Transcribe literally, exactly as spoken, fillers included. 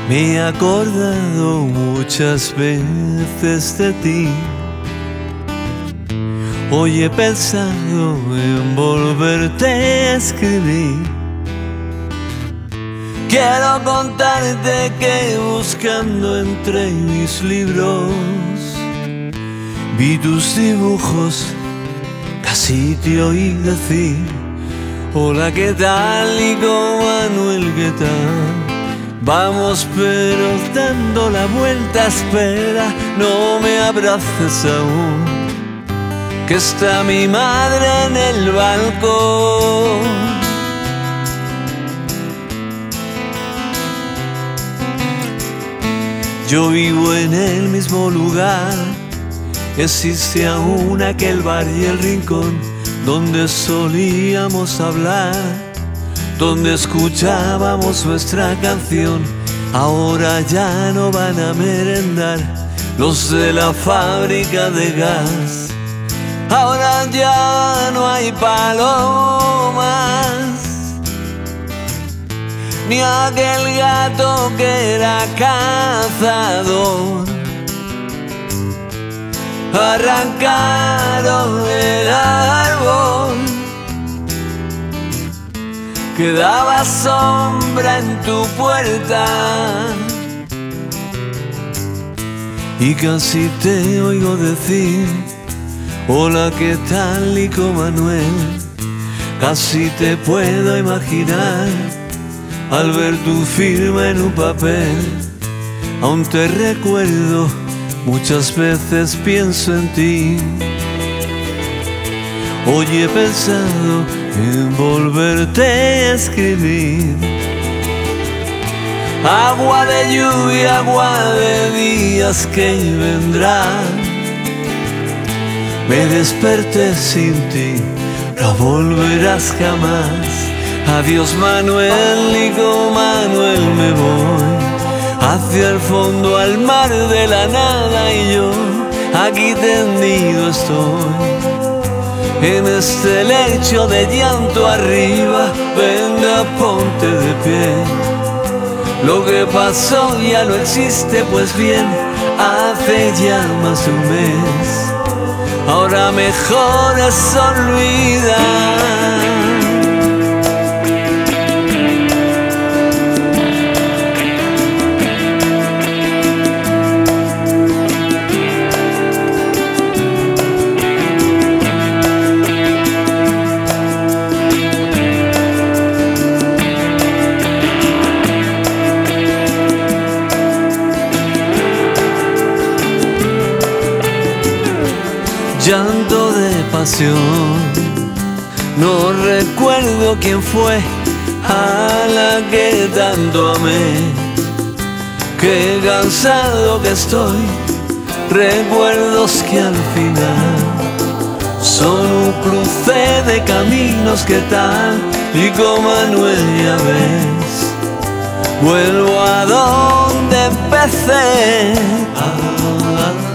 Me he acordado muchas veces de ti. Hoy he pensado en volverte a escribir. Quiero contarte que buscando entre mis libros vi tus dibujos, casi te oí decir: hola, ¿qué tal? Y con Manuel, ¿qué tal? Vamos pero dando la vuelta, espera, no me abraces aún, que está mi madre en el balcón. Yo vivo en el mismo lugar, existe aún aquel bar y el rincón donde solíamos hablar, donde escuchábamos nuestra canción. Ahora ya no van a merendar los de la fábrica de gas. Ahora ya no hay palomas, ni aquel gato que era cazador. Arrancaron el árbol que daba sombra en tu puerta, y casi te oigo decir: hola, ¿qué tal, Nico Manuel? Casi te puedo imaginar al ver tu firma en un papel. Aún te recuerdo, muchas veces pienso en ti. Hoy he pensado en volverte a escribir. Agua de lluvia, agua de días que vendrán. Me desperté sin ti, no volverás jamás. Adiós Manuel, Nico Manuel, me voy hacia el fondo, al mar de la nada, y yo aquí tendido estoy en este lecho de llanto arriba. Venga, ponte de pie. Lo que pasó ya no existe, pues bien, hace ya más de un mes. Ahora mejor es olvidar. Llanto de pasión, no recuerdo quién fue a la que tanto amé. Qué cansado que estoy, recuerdos que al final son un cruce de caminos. ¿Qué tal? Y con Manuel, ya ves, vuelvo a donde empecé. Ah, ah,